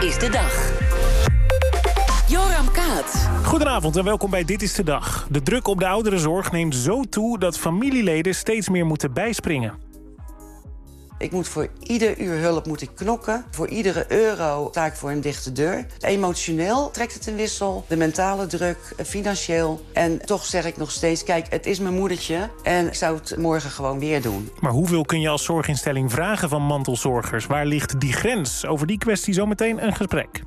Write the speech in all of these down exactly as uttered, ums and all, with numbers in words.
is de dag. Joram Kaats. Goedenavond en welkom bij Dit is de Dag. De druk op de ouderenzorg neemt zo toe dat familieleden steeds meer moeten bijspringen. Ik moet voor ieder uur hulp moet ik knokken. Voor iedere euro sta ik voor een dichte deur. Emotioneel trekt het een wissel. De mentale druk, financieel. En toch zeg ik nog steeds, kijk, het is mijn moedertje. En ik zou het morgen gewoon weer doen. Maar hoeveel kun je als zorginstelling vragen van mantelzorgers? Waar ligt die grens? Over die kwestie zometeen een gesprek.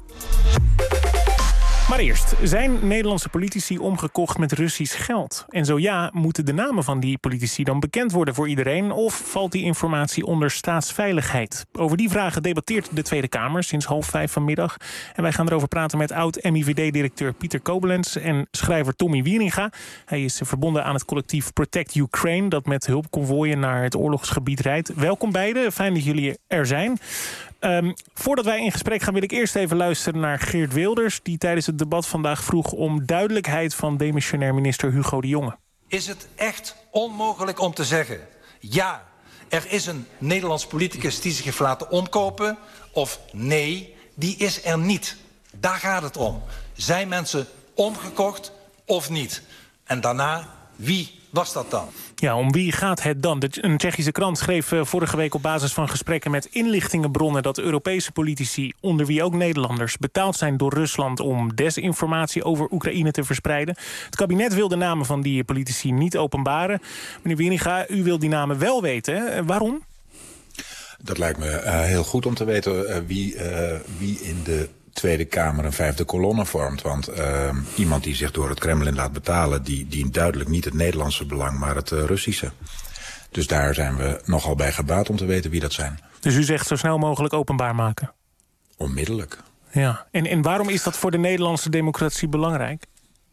Maar eerst, zijn Nederlandse politici omgekocht met Russisch geld? En zo ja, moeten de namen van die politici dan bekend worden voor iedereen? Of valt die informatie onder staatsveiligheid? Over die vragen debatteert de Tweede Kamer sinds half vijf vanmiddag. En wij gaan erover praten met oud-M I V D-directeur Pieter Kobelens en schrijver Tommy Wieringa. Hij is verbonden aan het collectief Protect Ukraine, dat met hulpconvooien naar het oorlogsgebied rijdt. Welkom beiden, fijn dat jullie er zijn. Um, voordat wij in gesprek gaan wil ik eerst even luisteren naar Geert Wilders, die tijdens het debat vandaag vroeg om duidelijkheid van demissionair minister Hugo de Jonge. Is het echt onmogelijk om te zeggen, ja, er is een Nederlands politicus die zich heeft laten omkopen, of nee, die is er niet. Daar gaat het om. Zijn mensen omgekocht of niet? En daarna, wie was dat dan? Ja, om wie gaat het dan? Een Tsjechische krant schreef vorige week op basis van gesprekken met inlichtingenbronnen dat Europese politici, onder wie ook Nederlanders, betaald zijn door Rusland om desinformatie over Oekraïne te verspreiden. Het kabinet wil de namen van die politici niet openbaren. Meneer Wieringa, u wil die namen wel weten. Hè? Waarom? Dat lijkt me uh, heel goed om te weten uh, wie, uh, wie in de Tweede Kamer een vijfde kolonne vormt. Want uh, iemand die zich door het Kremlin laat betalen, die dient duidelijk niet het Nederlandse belang, maar het uh, Russische. Dus daar zijn we nogal bij gebaat om te weten wie dat zijn. Dus u zegt zo snel mogelijk openbaar maken? Onmiddellijk. Ja. En, en waarom is dat voor de Nederlandse democratie belangrijk?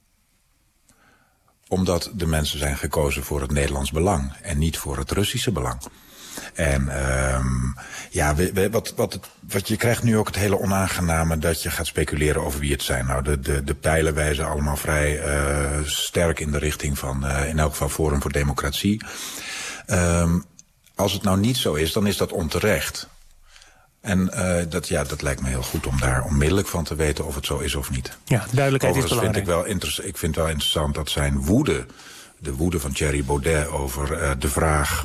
Omdat de mensen zijn gekozen voor het Nederlands belang en niet voor het Russische belang. En um, ja, we, we, wat, wat, wat je krijgt nu ook het hele onaangename dat je gaat speculeren over wie het zijn. Nou, de, de, de pijlen wijzen allemaal vrij uh, sterk in de richting van uh, in elk geval Forum voor Democratie. Um, als het nou niet zo is, dan is dat onterecht. En uh, dat, ja, dat lijkt me heel goed om daar onmiddellijk van te weten of het zo is of niet. Ja, duidelijkheid is belangrijk. Vind ik, wel interess- ik vind het wel interessant dat zijn woede, de woede van Thierry Baudet over uh, de vraag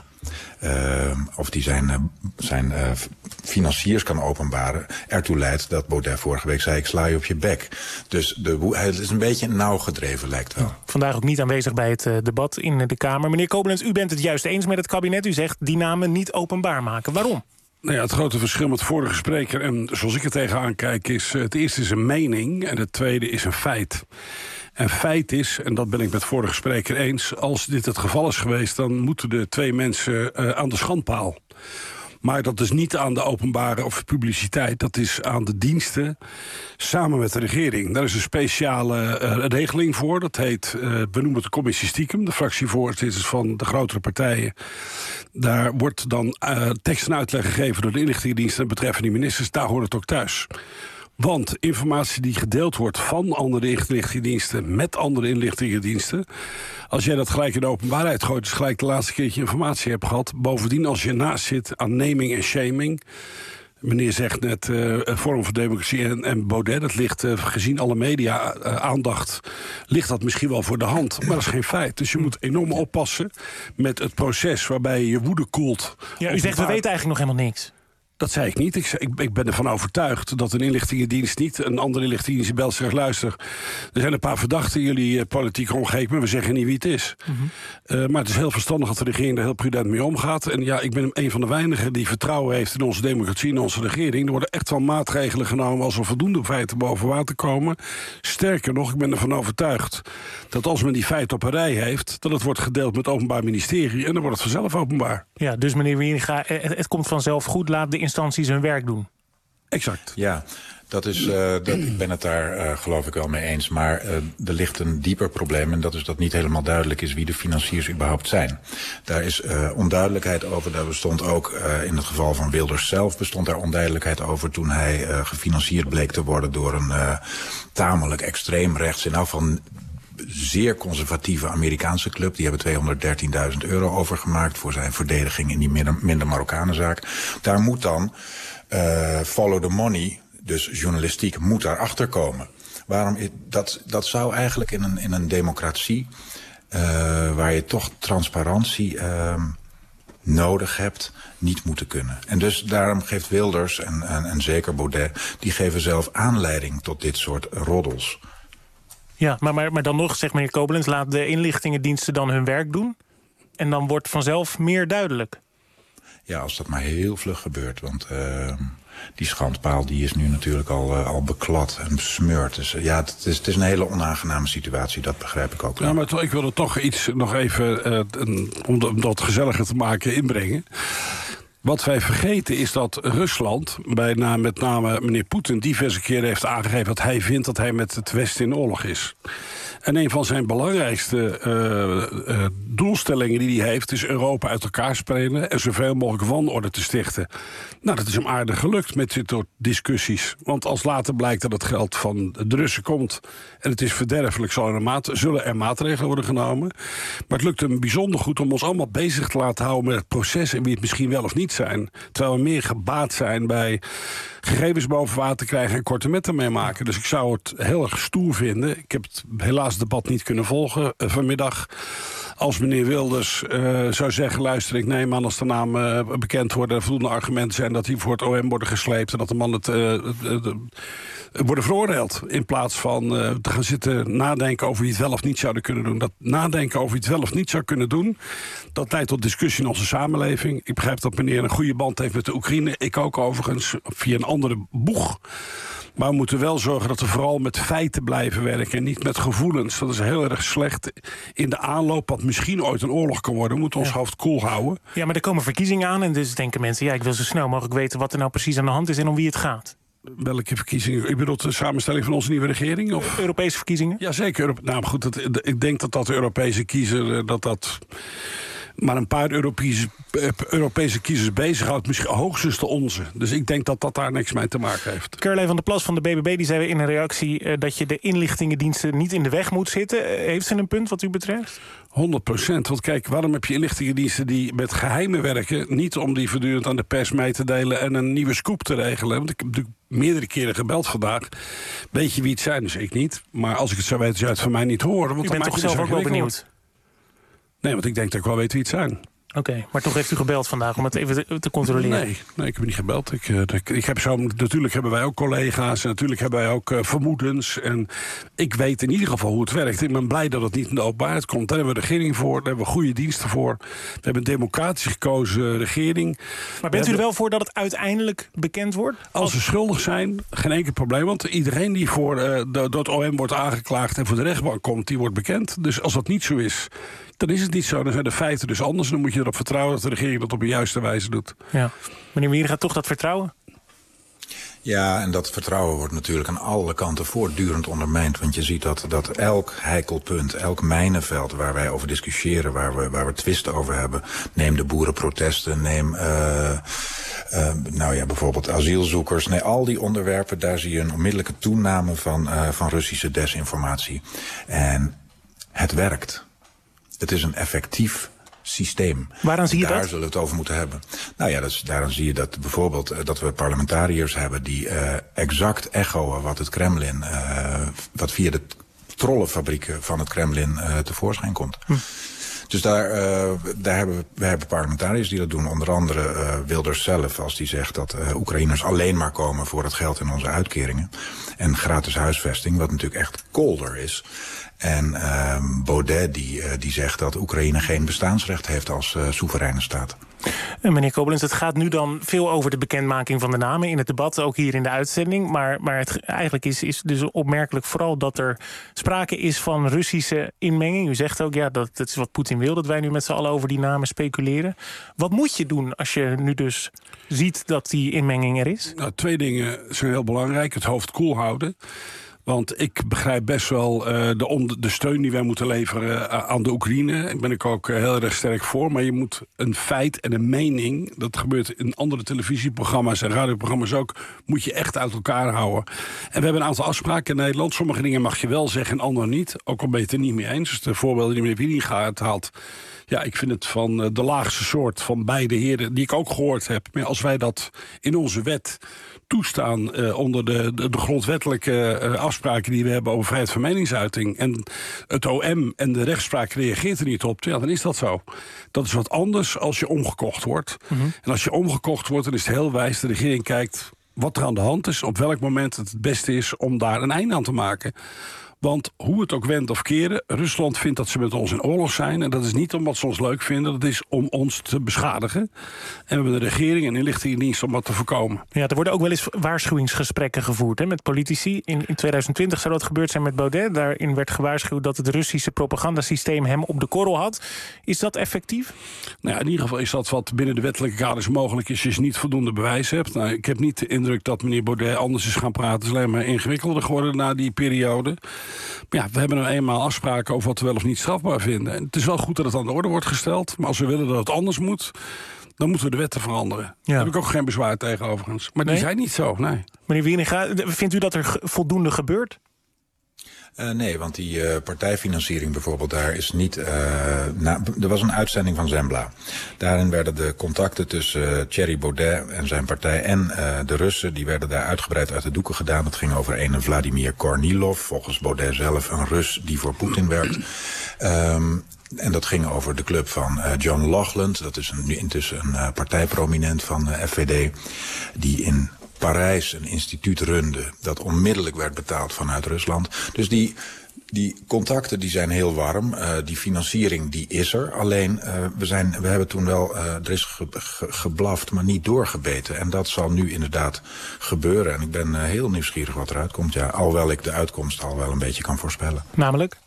Uh, of die zijn, uh, zijn uh, financiers kan openbaren, ertoe leidt dat Baudet vorige week zei, ik sla je op je bek. Dus de, het is een beetje nauw gedreven, lijkt wel. Ja, vandaag ook niet aanwezig bij het uh, debat in de Kamer. Meneer Kobelens, u bent het juist eens met het kabinet. U zegt die namen niet openbaar maken. Waarom? Nou ja, het grote verschil met de vorige spreker, en zoals ik er tegenaan kijk, is het eerste is een mening en het tweede is een feit. En feit is, en dat ben ik met de vorige spreker eens, als dit het geval is geweest, dan moeten de twee mensen uh, aan de schandpaal. Maar dat is niet aan de openbare of publiciteit. Dat is aan de diensten samen met de regering. Daar is een speciale uh, regeling voor. Dat heet, uh, we noemen het de commissie stiekem. De fractievoorzitters van de grotere partijen. Daar wordt dan uh, tekst en uitleg gegeven door de inlichtingendiensten betreffende die ministers. Daar hoort het ook thuis. Want informatie die gedeeld wordt van andere inlichtingendiensten met andere inlichtingendiensten, als jij dat gelijk in de openbaarheid gooit, dus gelijk de laatste keer dat je informatie hebt gehad. Bovendien, als je naast zit aan naming en shaming. Meneer zegt net, uh, Forum voor Democratie en, en Baudet, dat ligt uh, gezien alle media uh, aandacht, ligt dat misschien wel voor de hand. Maar dat is geen feit. Dus je moet enorm oppassen met het proces waarbij je je woede koelt. Ja, u zegt, we weten eigenlijk nog helemaal niks. Dat zei ik niet. Ik, ik, ik ben ervan overtuigd dat een inlichtingendienst niet een andere inlichtingendienst belt zegt, luister, er zijn een paar verdachten in jullie uh, politieke omgeving, maar we zeggen niet wie het is. Mm-hmm. Uh, maar het is heel verstandig dat de regering daar heel prudent mee omgaat. En ja, ik ben een van de weinigen die vertrouwen heeft in onze democratie en onze regering. Er worden echt wel maatregelen genomen als er voldoende feiten boven water komen. Sterker nog, ik ben ervan overtuigd dat als men die feiten op een rij heeft, dat het wordt gedeeld met het Openbaar Ministerie en dan wordt het vanzelf openbaar. Ja, dus meneer Wieringa, het, het komt vanzelf goed. Laat de instanties hun werk doen. Exact. Ja, dat is, uh, dat, ik ben het daar uh, geloof ik wel mee eens. Maar uh, er ligt een dieper probleem en dat is dat niet helemaal duidelijk is wie de financiers überhaupt zijn. Daar is uh, onduidelijkheid over. Daar bestond ook uh, in het geval van Wilders zelf bestond daar onduidelijkheid over toen hij uh, gefinancierd bleek te worden door een uh, tamelijk extreem rechts, in elk geval zeer conservatieve Amerikaanse club. Die hebben tweehonderddertienduizend euro overgemaakt voor zijn verdediging in die minder, minder Marokkanenzaak. Daar moet dan uh, follow the money. Dus journalistiek moet daarachter komen. Waarom, dat, dat zou eigenlijk in een, in een democratie... Uh, waar je toch transparantie uh, nodig hebt, niet moeten kunnen. En dus daarom geeft Wilders en, en, en zeker Baudet... die geven zelf aanleiding tot dit soort roddels. Ja, maar, maar, maar dan nog, zegt meneer Koblenz... laat de inlichtingendiensten dan hun werk doen... en dan wordt vanzelf meer duidelijk. Ja, als dat maar heel vlug gebeurt. Want uh, die schandpaal die is nu natuurlijk al, uh, al beklad en besmeurd. Dus uh, ja, het is, het is een hele onaangename situatie. Dat begrijp ik ook wel. Ja, maar toch, ik wil er toch iets nog even, uh, een, om, om dat gezelliger te maken, inbrengen. Wat wij vergeten is dat Rusland, bijna met name meneer Poetin... diverse keren heeft aangegeven dat hij vindt dat hij met het Westen in oorlog is. En een van zijn belangrijkste uh, uh, doelstellingen die hij heeft... is Europa uit elkaar spelen en zoveel mogelijk wanorde te stichten. Nou, dat is hem aardig gelukt met dit soort discussies. Want als later blijkt dat het geld van de Russen komt... en het is verderfelijk, zullen er, maat- zullen er maatregelen worden genomen. Maar het lukt hem bijzonder goed om ons allemaal bezig te laten houden... met het proces en wie het misschien wel of niet zijn. Terwijl we meer gebaat zijn bij gegevens boven water krijgen... en korte metten meemaken. Dus ik zou het heel erg stoer vinden. Ik heb het helaas het debat niet kunnen volgen uh, vanmiddag. Als meneer Wilders uh, zou zeggen... luister, ik neem aan als de naam uh, bekend wordt... er voldoende argumenten zijn dat die voor het O M worden gesleept... en dat de man het uh, uh, uh, worden veroordeeld. In plaats van uh, te gaan zitten nadenken over wie het wel of niet zouden kunnen doen. Dat nadenken over wie het wel of niet zou kunnen doen... dat leidt tot discussie in onze samenleving. Ik begrijp dat meneer een goede band heeft met de Oekraïne. Ik ook overigens, via een andere boeg. Maar we moeten wel zorgen dat we vooral met feiten blijven werken... en niet met gevoelens. Dat is heel erg slecht in de aanloop... wat misschien ooit een oorlog kan worden. We moeten ons ja. hoofd koel houden. Ja, maar er komen verkiezingen aan... en dus denken mensen, ja, ik wil zo snel mogelijk weten... wat er nou precies aan de hand is en om wie het gaat. Welke verkiezingen? Ik bedoel de samenstelling van onze nieuwe regering? Of? Europese verkiezingen? Jazeker. Nou, goed, dat, ik denk dat dat de Europese kiezer... dat dat maar een paar Europese, Europese kiezers bezighoudt, misschien hoogstens de onze. Dus ik denk dat dat daar niks mee te maken heeft. Caroline van der Plas van de B B B die zei in een reactie... Uh, dat je de inlichtingendiensten niet in de weg moet zitten. Uh, heeft ze een punt wat u betreft? honderd procent. Want kijk, waarom heb je inlichtingendiensten die met geheimen werken? Niet om die voortdurend aan de pers mee te delen en een nieuwe scoop te regelen. Want ik heb natuurlijk meerdere keren gebeld vandaag. Weet je wie het zijn? Dus ik niet. Maar als ik het zou weten, zou het van mij niet horen. Want u bent toch zelf ook wel benieuwd? Nee, want ik denk dat ik wel weet wie het zijn. Oké, okay, maar toch heeft u gebeld vandaag om het even te, te controleren? Nee, nee, ik heb niet gebeld. Ik, uh, ik, ik heb zo, natuurlijk hebben wij ook collega's en natuurlijk hebben wij ook uh, vermoedens. En ik weet in ieder geval hoe het werkt. Ik ben blij dat het niet in de openbaarheid komt. Daar hebben we de regering voor, daar hebben we goede diensten voor. We hebben een democratisch gekozen regering. Maar bent u er wel voor dat het uiteindelijk bekend wordt? Als, als ze schuldig zijn, geen enkel probleem. Want iedereen die voor uh, door het O M wordt aangeklaagd en voor de rechtbank komt, die wordt bekend. Dus als dat niet zo is, dan is het niet zo. Dan zijn de feiten dus anders. Dan moet je erop vertrouwen dat de regering dat op de juiste wijze doet. Ja. Meneer Wieren, gaat toch dat vertrouwen? Ja, en dat vertrouwen wordt natuurlijk aan alle kanten voortdurend ondermijnd. Want je ziet dat, dat elk heikel punt, elk mijnenveld waar wij over discussiëren, waar we, waar we twisten over hebben, neem de boerenprotesten, neem uh, uh, nou ja, bijvoorbeeld asielzoekers. Nee, al die onderwerpen, daar zie je een onmiddellijke toename van, uh, van Russische desinformatie. En het werkt. Het is een effectief systeem. Waaraan zie je daar dat? Daar zullen we het over moeten hebben. Nou ja, dat is, daaraan zie je dat bijvoorbeeld uh, dat we parlementariërs hebben die uh, exact echoen wat het Kremlin, uh, wat via de trollenfabrieken van het Kremlin uh, tevoorschijn komt. Hm. Dus daar, uh, daar hebben we, we hebben parlementariërs die dat doen. Onder andere uh, Wilders zelf, als die zegt dat uh, Oekraïners alleen maar komen voor het geld in onze uitkeringen. En gratis huisvesting, wat natuurlijk echt kolder is. En uh, Baudet die, uh, die zegt dat Oekraïne geen bestaansrecht heeft als uh, soevereine staat. En meneer Koblenz, het gaat nu dan veel over de bekendmaking van de namen in het debat, ook hier in de uitzending. Maar, maar het, eigenlijk is, is dus opmerkelijk vooral dat er sprake is van Russische inmenging. U zegt ook, ja, dat, dat is wat Poetin wil, dat wij nu met z'n allen over die namen speculeren. Wat moet je doen als je nu dus ziet dat die inmenging er is? Nou, twee dingen zijn heel belangrijk. Het hoofd koel houden. Want ik begrijp best wel uh, de, on- de steun die wij moeten leveren uh, aan de Oekraïne. Daar ben ik ook uh, heel erg sterk voor. Maar je moet een feit en een mening, dat gebeurt in andere televisieprogramma's en radioprogramma's ook, moet je echt uit elkaar houden. En we hebben een aantal afspraken in Nederland. Sommige dingen mag je wel zeggen en andere niet. Ook al ben je het er niet mee eens. Dus de voorbeelden die meneer Wieringa haalt, ja, ik vind het van de laagste soort van beide heren, die ik ook gehoord heb. Maar als wij dat in onze wet toestaan uh, onder de, de, de grondwettelijke uh, afspraken die we hebben over vrijheid van meningsuiting, en het O M en de rechtspraak reageert er niet op, ja, dan is dat zo. Dat is wat anders als je omgekocht wordt. Mm-hmm. En als je omgekocht wordt, dan is het heel wijs, de regering kijkt wat er aan de hand is, op welk moment het het beste is om daar een einde aan te maken. Want hoe het ook wendt of keren, Rusland vindt dat ze met ons in oorlog zijn. En dat is niet omdat ze ons leuk vinden, dat is om ons te beschadigen. En we hebben een regering en inlichtingendienst om dat te voorkomen. Ja, er worden ook wel eens waarschuwingsgesprekken gevoerd hè, met politici. In, in twintig twintig zou dat gebeurd zijn met Baudet. Daarin werd gewaarschuwd dat het Russische propagandasysteem hem op de korrel had. Is dat effectief? Nou ja, in ieder geval is dat wat binnen de wettelijke kaders mogelijk is als je niet voldoende bewijs hebt. Nou, ik heb niet de indruk dat meneer Baudet anders is gaan praten. Het is alleen maar ingewikkelder geworden na die periode. Maar ja, we hebben nou eenmaal afspraken over wat we wel of niet strafbaar vinden. En het is wel goed dat het aan de orde wordt gesteld. Maar als we willen dat het anders moet, dan moeten we de wetten veranderen. Ja. Daar heb ik ook geen bezwaar tegen overigens. Maar nee? Die zijn niet zo, nee. Meneer Wieringa, vindt u dat er voldoende gebeurt? Uh, nee, want die uh, partijfinanciering bijvoorbeeld, daar is niet... Uh, na, er was een uitzending van Zembla. Daarin werden de contacten tussen uh, Thierry Baudet en zijn partij en uh, de Russen, die werden daar uitgebreid uit de doeken gedaan. Het ging over een Vladimir Kornilov, volgens Baudet zelf een Rus die voor Poetin werkt. Um, En dat ging over de club van uh, John Loughlin. Dat is een, nu intussen een uh, partijprominent van uh, F V D, die in Parijs een instituut runde dat onmiddellijk werd betaald vanuit Rusland. Dus die, die contacten die zijn heel warm. Uh, die financiering die is er. Alleen uh, we, zijn, we hebben toen wel, uh, er is ge, ge, geblaft, maar niet doorgebeten. En dat zal nu inderdaad gebeuren. En ik ben uh, heel nieuwsgierig wat eruit komt. Ja, alhoewel ik de uitkomst al wel een beetje kan voorspellen. Namelijk?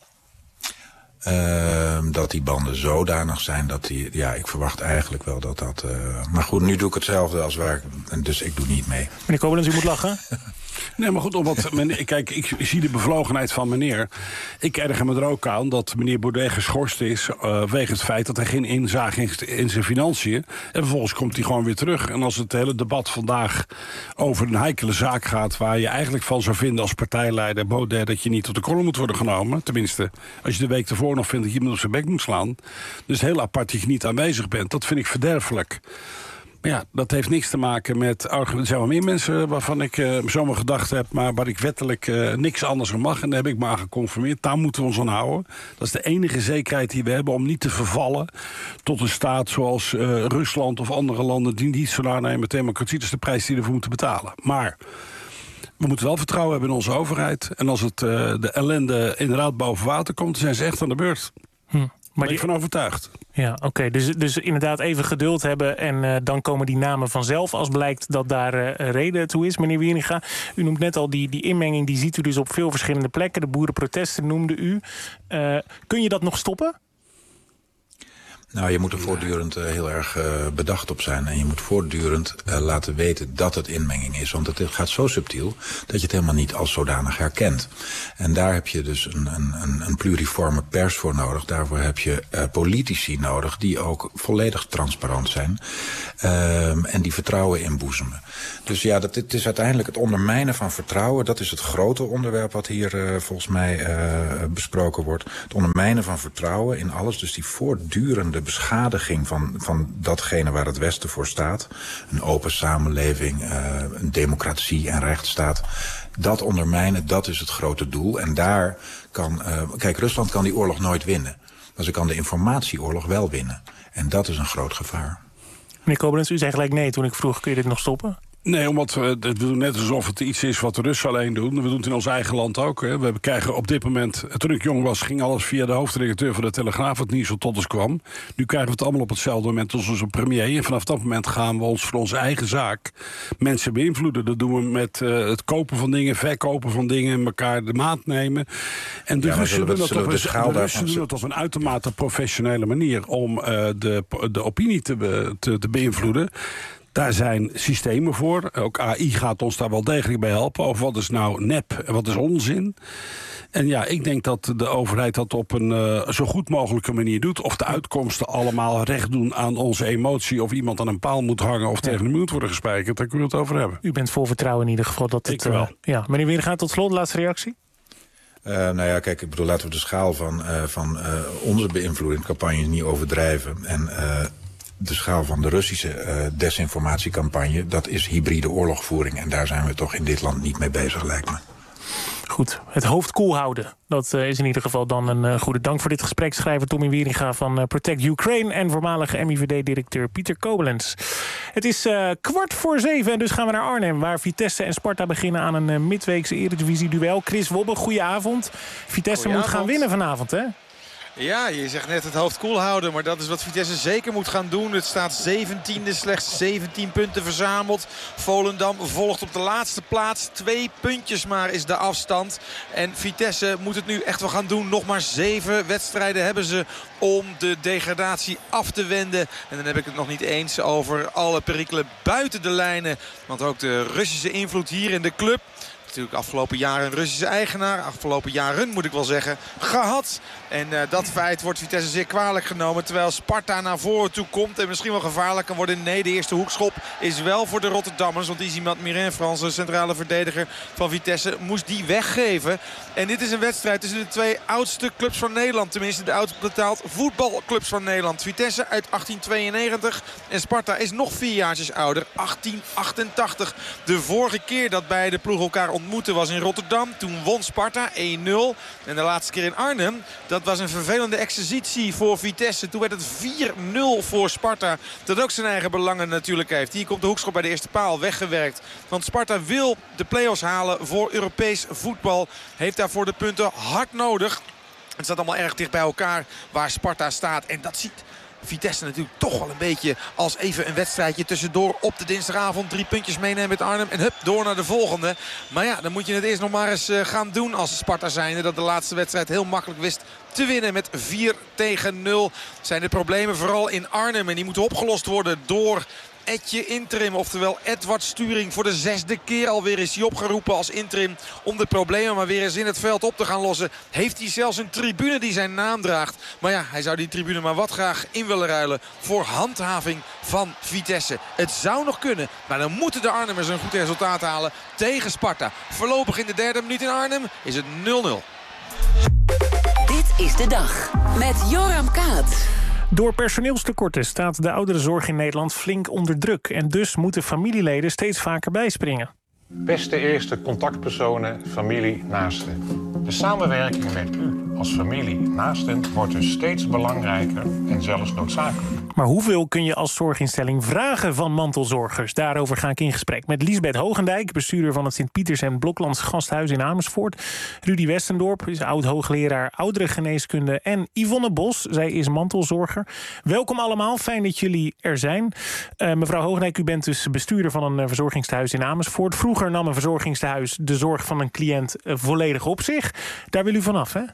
Uh, dat die banden zodanig zijn dat die... Ja, ik verwacht eigenlijk wel dat dat... Uh, maar goed, nu doe ik hetzelfde als waar ik... Dus ik doe niet mee. Meneer Koblenz, u moet lachen. Nee, maar goed, omdat, men, kijk, ik zie de bevlogenheid van meneer. Ik erger me er ook aan dat meneer Baudet geschorst is uh, wegens het feit dat hij geen inzage in, in zijn financiën. En vervolgens komt hij gewoon weer terug. En als het hele debat vandaag over een heikele zaak gaat, waar je eigenlijk van zou vinden als partijleider Baudet dat je niet tot de korrel moet worden genomen. Tenminste, als je de week ervoor nog vindt dat je iemand op zijn bek moet slaan. Dus heel apart dat je niet aanwezig bent. Dat vind ik verderfelijk. Maar ja, dat heeft niks te maken met... Er zijn wel meer mensen waarvan ik uh, zomaar gedacht heb, maar waar ik wettelijk uh, niks anders aan mag. En daar heb ik me aan geconformeerd. Daar moeten we ons aan houden. Dat is de enige zekerheid die we hebben om niet te vervallen tot een staat zoals uh, Rusland of andere landen die niet zo nanemen met democratie. Dat is de prijs die we ervoor moeten betalen. Maar we moeten wel vertrouwen hebben in onze overheid. En als het, uh, de ellende inderdaad boven water komt, dan zijn ze echt aan de beurt. Hm. Maar ben ik van overtuigd. Ja, oké. Okay. Dus, dus inderdaad even geduld hebben en uh, dan komen die namen vanzelf als blijkt dat daar uh, reden toe is. Meneer Wieringa, u noemt net al die, die inmenging, die ziet u dus op veel verschillende plekken. De boerenprotesten noemde u. Uh, kun je dat nog stoppen? Nou, je moet er voortdurend uh, heel erg uh, bedacht op zijn. En je moet voortdurend uh, laten weten dat het inmenging is. Want het gaat zo subtiel dat je het helemaal niet als zodanig herkent. En daar heb je dus een, een, een pluriforme pers voor nodig. Daarvoor heb je uh, politici nodig die ook volledig transparant zijn. Um, en die vertrouwen inboezemen. Dus ja, dat, het is uiteindelijk het ondermijnen van vertrouwen. Dat is het grote onderwerp wat hier uh, volgens mij uh, besproken wordt. Het ondermijnen van vertrouwen in alles. Dus die voortdurende beschadiging van, van datgene waar het Westen voor staat. Een open samenleving, uh, een democratie en rechtsstaat. Dat ondermijnen, dat is het grote doel. En daar kan... Uh, kijk, Rusland kan die oorlog nooit winnen. Maar ze kan de informatieoorlog wel winnen. En dat is een groot gevaar. Meneer Koblenz, u zei gelijk nee toen ik vroeg, kun je dit nog stoppen? Nee, omdat we, we doen net alsof het iets is wat de Russen alleen doen. We doen het in ons eigen land ook. Hè. We krijgen op dit moment, toen ik jong was, ging alles via de hoofdredacteur van de Telegraaf, wat nieuws wat tot ons kwam. Nu krijgen we het allemaal op hetzelfde moment als onze premier. En vanaf dat moment gaan we ons voor onze eigen zaak mensen beïnvloeden. Dat doen we met uh, het kopen van dingen, verkopen van dingen, elkaar de maat nemen. En de ja, Russen doen dat op een, de Russen doen dat op een uitermate professionele manier om uh, de, de opinie te, be, te, te beïnvloeden. Daar zijn systemen voor. Ook A I gaat ons daar wel degelijk bij helpen. Over wat is nou nep en wat is onzin. En ja, ik denk dat de overheid dat op een uh, zo goed mogelijke manier doet. Of de uitkomsten allemaal recht doen aan onze emotie. Of iemand aan een paal moet hangen of ja. tegen de muur moet worden gespijkerd. Daar kunnen we het over hebben. U bent vol vertrouwen in ieder geval dat het... Ik wel. Uh, ja. Meneer Wieringa, tot slot, laatste reactie. Uh, nou ja, kijk, ik bedoel, laten we de schaal van, uh, van uh, onze beïnvloedingscampagne niet overdrijven. En uh, de schaal van de Russische uh, desinformatiecampagne, dat is hybride oorlogvoering. En daar zijn we toch in dit land niet mee bezig, lijkt me. Goed, het hoofd koel houden. Dat uh, is in ieder geval dan een uh, goede dank voor dit gesprek. Schrijver Tommy Wieringa van uh, Protect Ukraine en voormalige M I V D-directeur Pieter Koblenz. Het is uh, kwart voor zeven en dus gaan we naar Arnhem, waar Vitesse en Sparta beginnen aan een uh, midweekse Eredivisie-duel. Chris Wobbe, goedenavond. Vitesse moet gaan winnen vanavond, hè? Ja, je zegt net het hoofd koel houden, maar dat is wat Vitesse zeker moet gaan doen. Het staat zeventiende, slechts zeventien punten verzameld. Volendam volgt op de laatste plaats. Twee puntjes maar is de afstand. En Vitesse moet het nu echt wel gaan doen. Nog maar zeven wedstrijden hebben ze om de degradatie af te wenden. En dan heb ik het nog niet eens over alle perikelen buiten de lijnen. Want ook de Russische invloed hier in de club. Natuurlijk afgelopen jaren een Russische eigenaar. Afgelopen jaren moet ik wel zeggen. Gehad. En uh, dat feit wordt Vitesse zeer kwalijk genomen. Terwijl Sparta naar voren toe komt. En misschien wel gevaarlijk kan worden. Nee, de eerste hoekschop is wel voor de Rotterdammers. Want die is iemand Mirin Frans, de centrale verdediger van Vitesse, moest die weggeven. En dit is een wedstrijd tussen de twee oudste clubs van Nederland. Tenminste de oudst betaald voetbalclubs van Nederland. Vitesse uit achttien tweeënnegentig. En Sparta is nog vier jaartjes ouder. achttien achtentachtig. De vorige keer dat beide ploegen elkaar ontmoeten was in Rotterdam. Toen won Sparta één nul. En de laatste keer in Arnhem, dat was een vervelende exercitie voor Vitesse. Toen werd het vier nul voor Sparta. Dat ook zijn eigen belangen natuurlijk heeft. Hier komt de hoekschop bij de eerste paal weggewerkt. Want Sparta wil de play-offs halen voor Europees voetbal. Heeft daarvoor de punten hard nodig. Het staat allemaal erg dicht bij elkaar waar Sparta staat. En dat ziet Vitesse natuurlijk toch wel een beetje als even een wedstrijdje tussendoor op de dinsdagavond. Drie puntjes meenemen met Arnhem en hup, door naar de volgende. Maar ja, dan moet je het eerst nog maar eens uh, gaan doen als Sparta zijnde. Dat de laatste wedstrijd heel makkelijk wist te winnen met vier tegen nul. Zijn de problemen vooral in Arnhem en die moeten opgelost worden door Etje interim, oftewel Edward Sturing. Voor de zesde keer alweer is hij opgeroepen als interim om de problemen maar weer eens in het veld op te gaan lossen. Heeft hij zelfs een tribune die zijn naam draagt. Maar ja, hij zou die tribune maar wat graag in willen ruilen voor handhaving van Vitesse. Het zou nog kunnen, maar dan moeten de Arnhemmers een goed resultaat halen tegen Sparta. Voorlopig in de derde minuut in Arnhem is het nul nul. Dit is de dag met Joram Kaat. Door personeelstekorten staat de ouderenzorg in Nederland flink onder druk. En dus moeten familieleden steeds vaker bijspringen. Beste eerste contactpersonen, familie, naasten. De samenwerking met u als familie, naasten wordt dus steeds belangrijker en zelfs noodzakelijk. Maar hoeveel kun je als zorginstelling vragen van mantelzorgers? Daarover ga ik in gesprek met Liesbeth Hogendijk, bestuurder van het Sint-Pieters en Bloklands Gasthuis in Amersfoort. Rudy Westendorp is oud-hoogleraar ouderengeneeskunde. En Yvonne Bos, zij is mantelzorger. Welkom allemaal, fijn dat jullie er zijn. Uh, mevrouw Hogendijk, u bent dus bestuurder van een uh, verzorgingstehuis in Amersfoort. Vroeger nam een verzorgingstehuis de zorg van een cliënt uh, volledig op zich. Daar wil u vanaf, hè?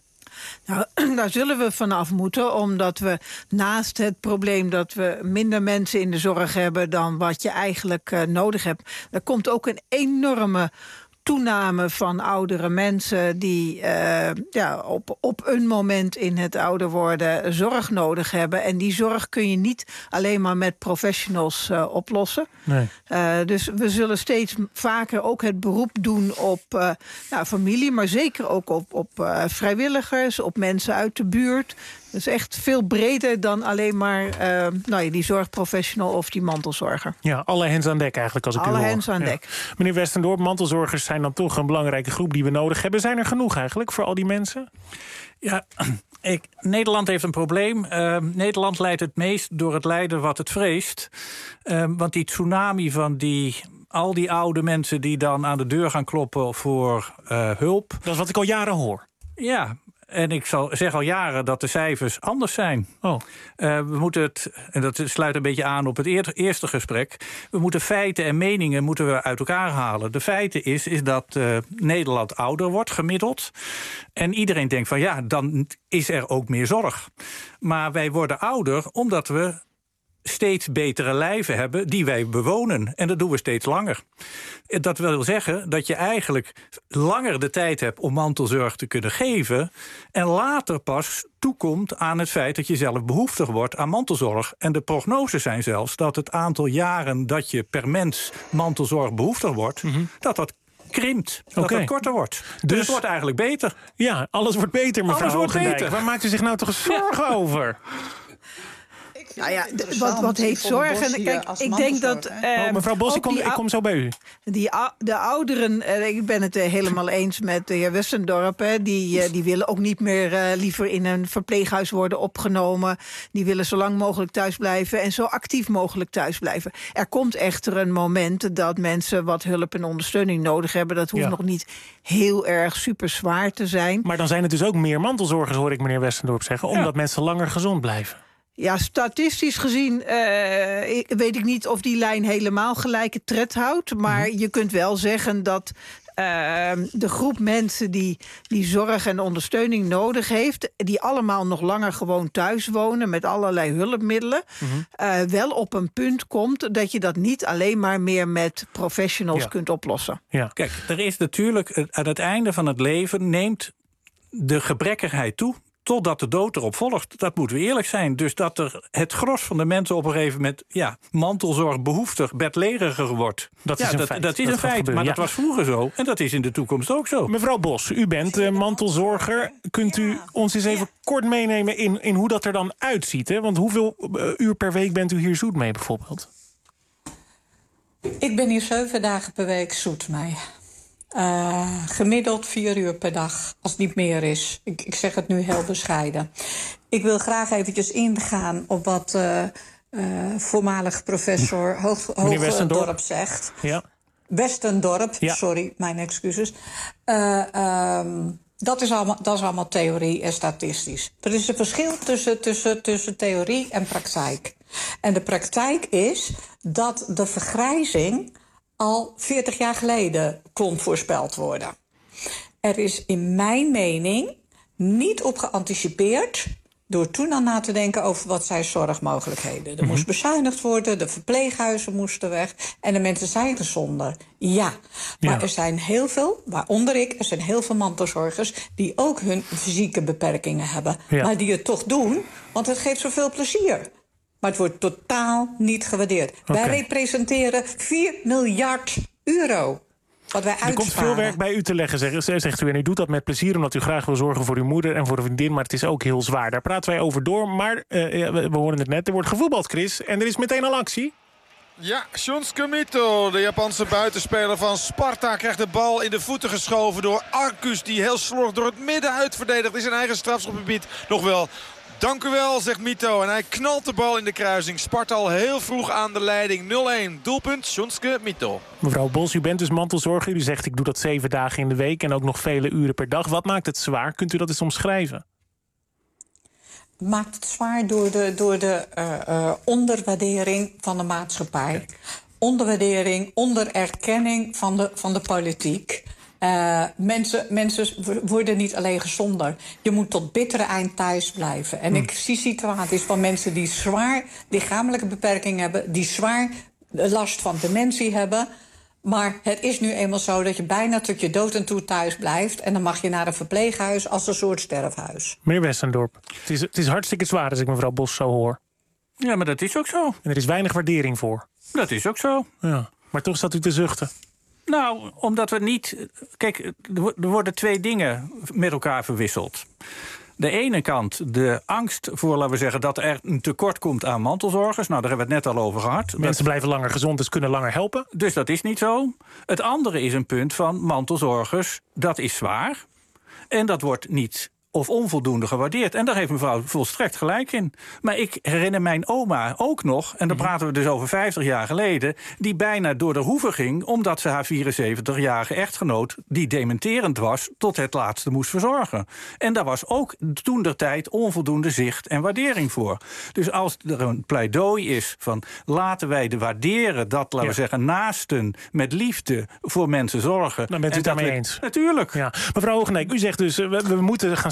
Nou, daar zullen we vanaf moeten, omdat we naast het probleem dat we minder mensen in de zorg hebben dan wat je eigenlijk uh, nodig hebt, er komt ook een enorme toename van oudere mensen die uh, ja, op, op een moment in het ouder worden zorg nodig hebben. En die zorg kun je niet alleen maar met professionals uh, oplossen. Nee. Uh, dus we zullen steeds vaker ook het beroep doen op uh, nou, familie, maar zeker ook op, op uh, vrijwilligers, op mensen uit de buurt. Dus echt veel breder dan alleen maar uh, nou ja, die zorgprofessional of die mantelzorger. Ja, alle hens aan dek eigenlijk als ik alle u hoor. Alle hens aan ja. dek. Meneer Westendorp, mantelzorgers zijn dan toch een belangrijke groep die we nodig hebben. Zijn er genoeg eigenlijk voor al die mensen? Ja, ik, Nederland heeft een probleem. Uh, Nederland lijdt het meest door het lijden wat het vreest. Uh, want die tsunami van die al die oude mensen die dan aan de deur gaan kloppen voor uh, hulp. Dat is wat ik al jaren hoor. Ja. En ik zal zeg al jaren dat de cijfers anders zijn. Oh. Uh, we moeten het, en dat sluit een beetje aan op het eer, eerste gesprek. We moeten feiten en meningen moeten we uit elkaar halen. De feiten is, is dat uh, Nederland ouder wordt, gemiddeld. En iedereen denkt van ja, dan is er ook meer zorg. Maar wij worden ouder omdat we steeds betere lijven hebben die wij bewonen. En dat doen we steeds langer. Dat wil zeggen dat je eigenlijk langer de tijd hebt om mantelzorg te kunnen geven en later pas toekomt aan het feit dat je zelf behoeftig wordt aan mantelzorg. En de prognoses zijn zelfs dat het aantal jaren dat je per mens mantelzorg behoeftig wordt, mm-hmm. dat dat krimpt, dat okay. het korter wordt. Dus, dus het wordt eigenlijk beter. Ja, alles wordt beter, mevrouw alles wordt Hoogendijk. beter. Waar maakt u zich nou toch zorgen ja. over? Nou ja, d- wat, wat heet zorgen? Kijk, ik denk dat... Uh, oh, mevrouw Bos, ik kom, ik kom zo bij u. Die, de ouderen, uh, ik ben het uh, helemaal eens met de heer Westendorp. Hè, die, uh, die willen ook niet meer uh, liever in een verpleeghuis worden opgenomen. Die willen zo lang mogelijk thuis blijven en zo actief mogelijk thuis blijven. Er komt echter een moment dat mensen wat hulp en ondersteuning nodig hebben. Dat hoeft ja. nog niet heel erg super zwaar te zijn. Maar dan zijn het dus ook meer mantelzorgers, hoor ik meneer Westendorp zeggen, omdat ja. mensen langer gezond blijven. Ja, statistisch gezien uh, ik, weet ik niet of die lijn helemaal gelijke tred houdt. Maar mm-hmm. je kunt wel zeggen dat uh, de groep mensen die, die zorg en ondersteuning nodig heeft, die allemaal nog langer gewoon thuis wonen met allerlei hulpmiddelen, mm-hmm. uh, wel op een punt komt dat je dat niet alleen maar meer met professionals ja. kunt oplossen. Ja. Kijk, er is natuurlijk aan het einde van het leven neemt de gebrekkigheid toe, totdat de dood erop volgt. Dat moeten we eerlijk zijn. Dus dat er het gros van de mensen op een gegeven moment ja, mantelzorg behoeftig, bedleriger wordt. Dat ja, is een dat, feit. Dat is dat een feit, gebeuren, maar ja. dat was vroeger zo. En dat is in de toekomst ook zo. Mevrouw Bos, u bent uh, mantelzorger. Kunt u ons eens even kort meenemen in, in hoe dat er dan uitziet? Hè? Want hoeveel uh, uur per week bent u hier zoet mee bijvoorbeeld? Ik ben hier zeven dagen per week zoet mee. Uh, gemiddeld vier uur per dag, als het niet meer is. Ik, ik zeg het nu heel bescheiden. Ik wil graag eventjes ingaan op wat uh, uh, voormalig professor Hoog, Hoogdorp zegt. Ja. Westendorp, ja. sorry, mijn excuses. Uh, um, dat, is allemaal, dat is allemaal theorie en statistisch. Er is een verschil tussen, tussen, tussen theorie en praktijk. En de praktijk is dat de vergrijzing al veertig jaar geleden kon voorspeld worden. Er is in mijn mening niet op geanticipeerd door toen al na te denken over wat zijn zorgmogelijkheden. Er mm-hmm. moest bezuinigd worden, de verpleeghuizen moesten weg en de mensen zijn gezonder. Ja, maar ja. er zijn heel veel, waaronder ik, er zijn heel veel mantelzorgers die ook hun fysieke beperkingen hebben. Ja. Maar die het toch doen, want het geeft zoveel plezier. Maar het wordt totaal niet gewaardeerd. Okay. Wij representeren vier miljard euro. Wat wij uitsparen. Er komt veel werk bij u te leggen, zegt u. En u doet dat met plezier omdat u graag wil zorgen voor uw moeder en voor de vriendin. Maar het is ook heel zwaar. Daar praten wij over door. Maar uh, we horen het net, er wordt gevoetbald, Chris. En er is meteen al actie. Ja, Shunsuke Mito, de Japanse buitenspeler van Sparta, krijgt de bal in de voeten geschoven door Arcus, die heel slordig door het midden uitverdedigt. Is zijn eigen strafschopgebied nog wel. Dank u wel, zegt Mito. En hij knalt de bal in de kruising. Sparta al heel vroeg aan de leiding. nul-een. Doelpunt, Shunsuke Mito. Mevrouw Bos, u bent dus mantelzorger. U zegt ik doe dat zeven dagen in de week en ook nog vele uren per dag. Wat maakt het zwaar? Kunt u dat eens omschrijven? Het maakt het zwaar door de, door de uh, uh, onderwaardering van de maatschappij. Onderwaardering, ondererkenning van de, van de politiek. Uh, mensen, mensen worden niet alleen gezonder. Je moet tot bittere eind thuis blijven. En hmm. ik zie situaties van mensen die zwaar lichamelijke beperkingen hebben, die zwaar last van dementie hebben. Maar het is nu eenmaal zo dat je bijna tot je dood en toe thuis blijft. En dan mag je naar een verpleeghuis als een soort sterfhuis. Meneer Westendorp, het is, het is hartstikke zwaar als ik mevrouw Bos zo hoor. Ja, maar dat is ook zo. En er is weinig waardering voor. Dat is ook zo. Ja. Maar toch staat u te zuchten. Nou, omdat we niet... Kijk, er worden twee dingen met elkaar verwisseld. De ene kant de angst voor, laten we zeggen, dat er een tekort komt aan mantelzorgers. Nou, daar hebben we het net al over gehad. Mensen dat... blijven langer gezond, dus kunnen langer helpen. Dus dat is niet zo. Het andere is een punt van mantelzorgers, dat is zwaar. En dat wordt niet of onvoldoende gewaardeerd. En daar heeft mevrouw volstrekt gelijk in. Maar ik herinner mijn oma ook nog, en dan praten we dus over vijftig jaar geleden, die bijna door de hoeven ging omdat ze haar vierenzeventigjarige echtgenoot, die dementerend was, tot het laatste moest verzorgen. En daar was ook toentertijd onvoldoende zicht en waardering voor. Dus als er een pleidooi is van laten wij de waarderen dat, laten ja. we zeggen, naasten met liefde voor mensen zorgen. Dan bent u het daarmee eens. Natuurlijk. Ja. Mevrouw Hoogendijk, u zegt dus we, we moeten gaan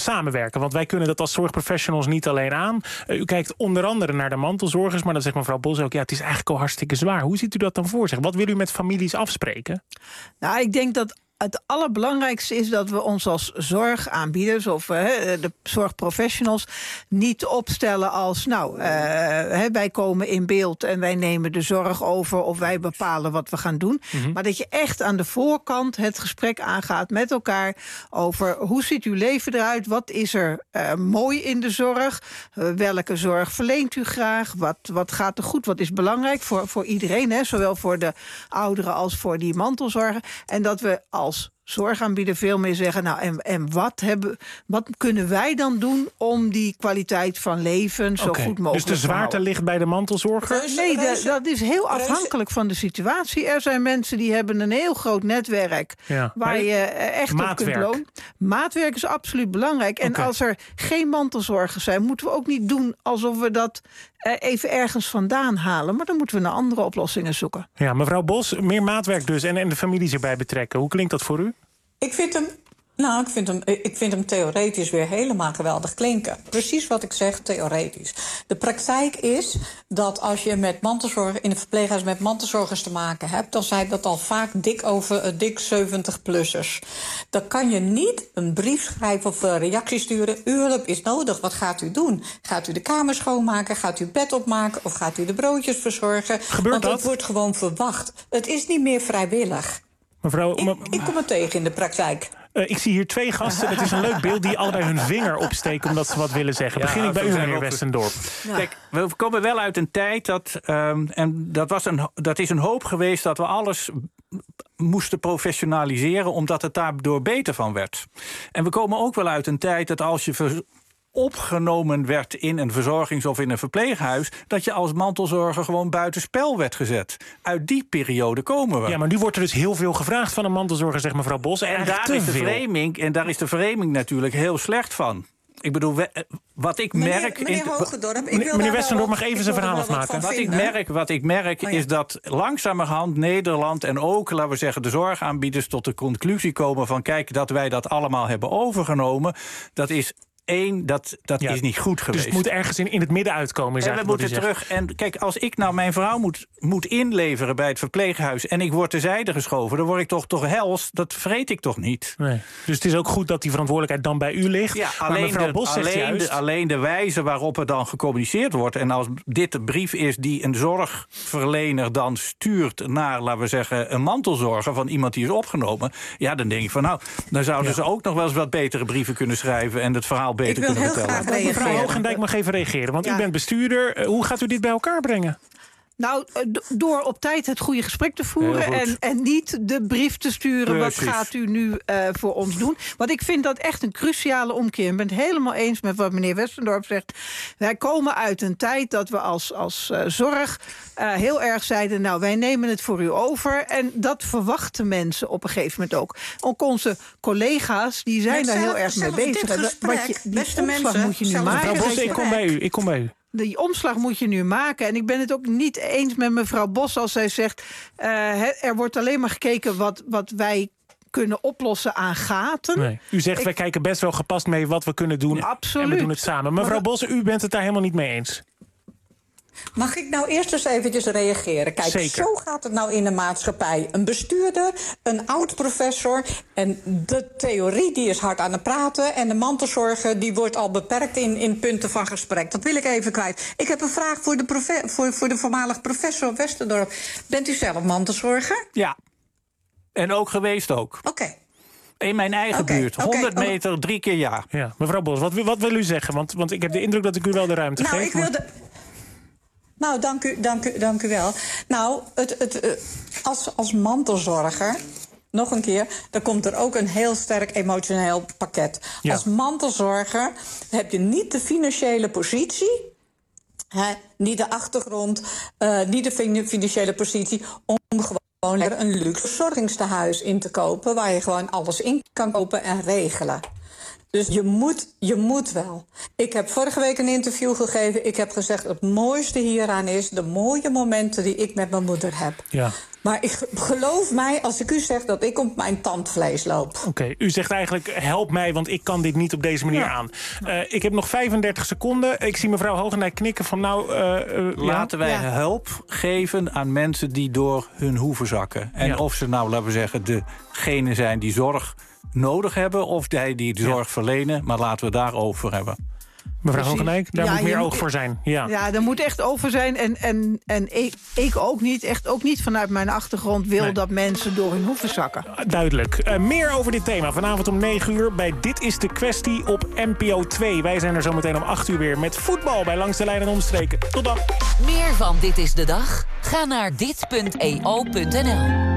samenwerken? Want wij kunnen dat als zorgprofessionals niet alleen aan. Uh, u kijkt onder andere naar de mantelzorgers, maar dan zegt mevrouw Bos ook, ja, het is eigenlijk al hartstikke zwaar. Hoe ziet u dat dan voor zich? Wat wil u met families afspreken? Nou, ik denk dat het allerbelangrijkste is dat we ons als zorgaanbieders of uh, de zorgprofessionals niet opstellen als, nou, uh, wij komen in beeld en wij nemen de zorg over of wij bepalen wat we gaan doen. Mm-hmm. Maar dat je echt aan de voorkant het gesprek aangaat met elkaar over hoe ziet uw leven eruit, wat is er uh, mooi in de zorg, uh, welke zorg verleent u graag, wat, wat gaat er goed, wat is belangrijk voor, voor iedereen, hè, zowel voor de ouderen als voor die mantelzorgen. En dat we als als zorgaanbieder veel meer zeggen, nou, en, en wat, hebben, wat kunnen wij dan doen om die kwaliteit van leven zo okay. goed mogelijk te Dus de zwaarte houden. ligt bij de mantelzorger? Nee, de, dat is heel afhankelijk van de situatie. Er zijn mensen die hebben een heel groot netwerk ja. waar je echt Maatwerk. op kunt lonen. Maatwerk is absoluut belangrijk. En okay. als er geen mantelzorgers zijn, moeten we ook niet doen alsof we dat even ergens vandaan halen. Maar dan moeten we naar andere oplossingen zoeken. Ja, mevrouw Bos, meer maatwerk dus en, en de families erbij betrekken. Hoe klinkt dat voor u? Ik vind hem, nou, ik vind hem, ik vind hem theoretisch weer helemaal geweldig klinken. Precies wat ik zeg, theoretisch. De praktijk is dat als je met mantelzorg in een verpleeghuis met mantelzorgers te maken hebt, dan zijn dat al vaak dik over uh, dik zeventig-plussers. Dan kan je niet een brief schrijven of uh, reactie sturen. Uw hulp is nodig. Wat gaat u doen? Gaat u de kamer schoonmaken? Gaat u bed opmaken? Of gaat u de broodjes verzorgen? Gebeurt Want dat? Het wordt gewoon verwacht. Het is niet meer vrijwillig. Mevrouw, ik, ik kom het tegen in de praktijk. Uh, ik zie hier twee gasten. Het is een leuk beeld die allebei hun vinger opsteken omdat ze wat willen zeggen. Ja, Begin ik bij u, meneer Westendorp. Ja. Kijk, we komen wel uit een tijd dat, um, en dat, was een, dat is een hoop geweest dat we alles moesten professionaliseren omdat het daardoor beter van werd. En we komen ook wel uit een tijd dat als je ver- opgenomen werd in een verzorgings- of in een verpleeghuis, dat je als mantelzorger gewoon buitenspel werd gezet. Uit die periode komen we. Ja, maar nu wordt er dus heel veel gevraagd van een mantelzorger, zegt mevrouw Bos. En daar is de framing, en daar is de framing natuurlijk heel slecht van. Ik bedoel, wat ik meneer, merk... Meneer Hogendorp, ik meneer, wil meneer Westendorp mag even zijn verhaal afmaken. Wat ik merk, wat ik merk oh ja. is dat langzamerhand Nederland en ook, laten we zeggen, de zorgaanbieders tot de conclusie komen van, kijk, dat wij dat allemaal hebben overgenomen, dat is Eén, dat, dat ja, is niet goed geweest. Dus het moet ergens in, in het midden uitkomen. Is en we moeten terug. En kijk, als ik nou mijn vrouw moet, moet inleveren bij het verpleeghuis en ik word terzijde geschoven, dan word ik toch toch hels. Dat vreet ik toch niet. Nee. Dus het is ook goed dat die verantwoordelijkheid dan bij u ligt. Ja, maar alleen, mevrouw de, Bos zegt alleen, juist, de, alleen de wijze waarop er dan gecommuniceerd wordt. En als dit de brief is die een zorgverlener dan stuurt naar, laten we zeggen, een mantelzorger van iemand die is opgenomen, ja, dan denk ik van, nou, dan zouden ja. ze ook nog wel eens wat betere brieven kunnen schrijven en het verhaal beter kunnen vertellen. Mevrouw Hoogendijk mag even reageren, want ja. u bent bestuurder. Hoe gaat u dit bij elkaar brengen? Nou, door op tijd het goede gesprek te voeren en, en niet de brief te sturen. Precies. Wat gaat u nu uh, voor ons doen? Want ik vind dat echt een cruciale omkeer. Ik ben het helemaal eens met wat meneer Westendorp zegt. Wij komen uit een tijd dat we als, als uh, zorg uh, heel erg zeiden, nou, wij nemen het voor u over. En dat verwachten mensen op een gegeven moment ook. Ook onze collega's, die zijn daar heel erg mee bezig. Gesprek, wat je, die beste mensen, moet je nu maken. Mevrouw Bos, ik kom bij u. Ik kom bij u. Die omslag moet je nu maken. En ik ben het ook niet eens met mevrouw Bos als zij zegt, uh, er wordt alleen maar gekeken wat, wat wij kunnen oplossen aan gaten. Nee. U zegt, ik, wij kijken best wel gepast mee wat we kunnen doen. Absoluut. En we doen het samen. Mevrouw Bos, u bent het daar helemaal niet mee eens. Mag ik nou eerst eens eventjes reageren? Kijk, Zeker. Zo gaat het nou in de maatschappij. Een bestuurder, een oud-professor en de theorie die is hard aan het praten en de mantelzorger die wordt al beperkt in, in punten van gesprek. Dat wil ik even kwijt. Ik heb een vraag voor de, profe- voor, voor de voormalig professor Westendorp. Bent u zelf mantelzorger? Ja. En ook geweest ook. Oké. Okay. In mijn eigen okay, buurt. honderd okay, meter, oh. drie keer ja. ja. Mevrouw Bos, wat, wat wil u zeggen? Want, want ik heb de indruk dat ik u wel de ruimte nou, geef. Ik wilde... Nou, dank u, dank u, dank u wel. Nou, het, het, uh, als, als mantelzorger, nog een keer, dan komt er ook een heel sterk emotioneel pakket. Ja. Als mantelzorger heb je niet de financiële positie, hè, niet de achtergrond, uh, niet de financiële positie om gewoon een luxe verzorgingstehuis in te kopen, waar je gewoon alles in kan kopen en regelen. Dus je moet, je moet wel. Ik heb vorige week een interview gegeven. Ik heb gezegd, het mooiste hieraan is de mooie momenten die ik met mijn moeder heb. Ja. Maar ik geloof mij als ik u zeg dat ik op mijn tandvlees loop. Oké, okay, u zegt eigenlijk help mij, want ik kan dit niet op deze manier ja. aan. Uh, ik heb nog vijfendertig seconden. Ik zie mevrouw Hogendijk knikken van nou... Uh, uh, Laten ja? wij ja. hulp geven aan mensen die door hun hoeven zakken. En ja. of ze nou, laten we zeggen, degene zijn die zorg nodig hebben... of die die de zorg ja. verlenen, maar laten we daarover hebben. Mevrouw Hogendijk, daar ja, moet meer je, oog voor zijn. Ja, ja daar moet echt oog voor zijn. En, en, en ik, ik ook niet, echt ook niet vanuit mijn achtergrond... wil nee. dat mensen door hun hoeven zakken. Duidelijk. Uh, meer over dit thema vanavond om negen uur... bij Dit is de Kwestie op N P O twee. Wij zijn er zometeen om acht uur weer met voetbal... bij Langs de Lijn en Omstreken. Tot dan. Meer van Dit is de Dag? Ga naar dit punt e o punt n l.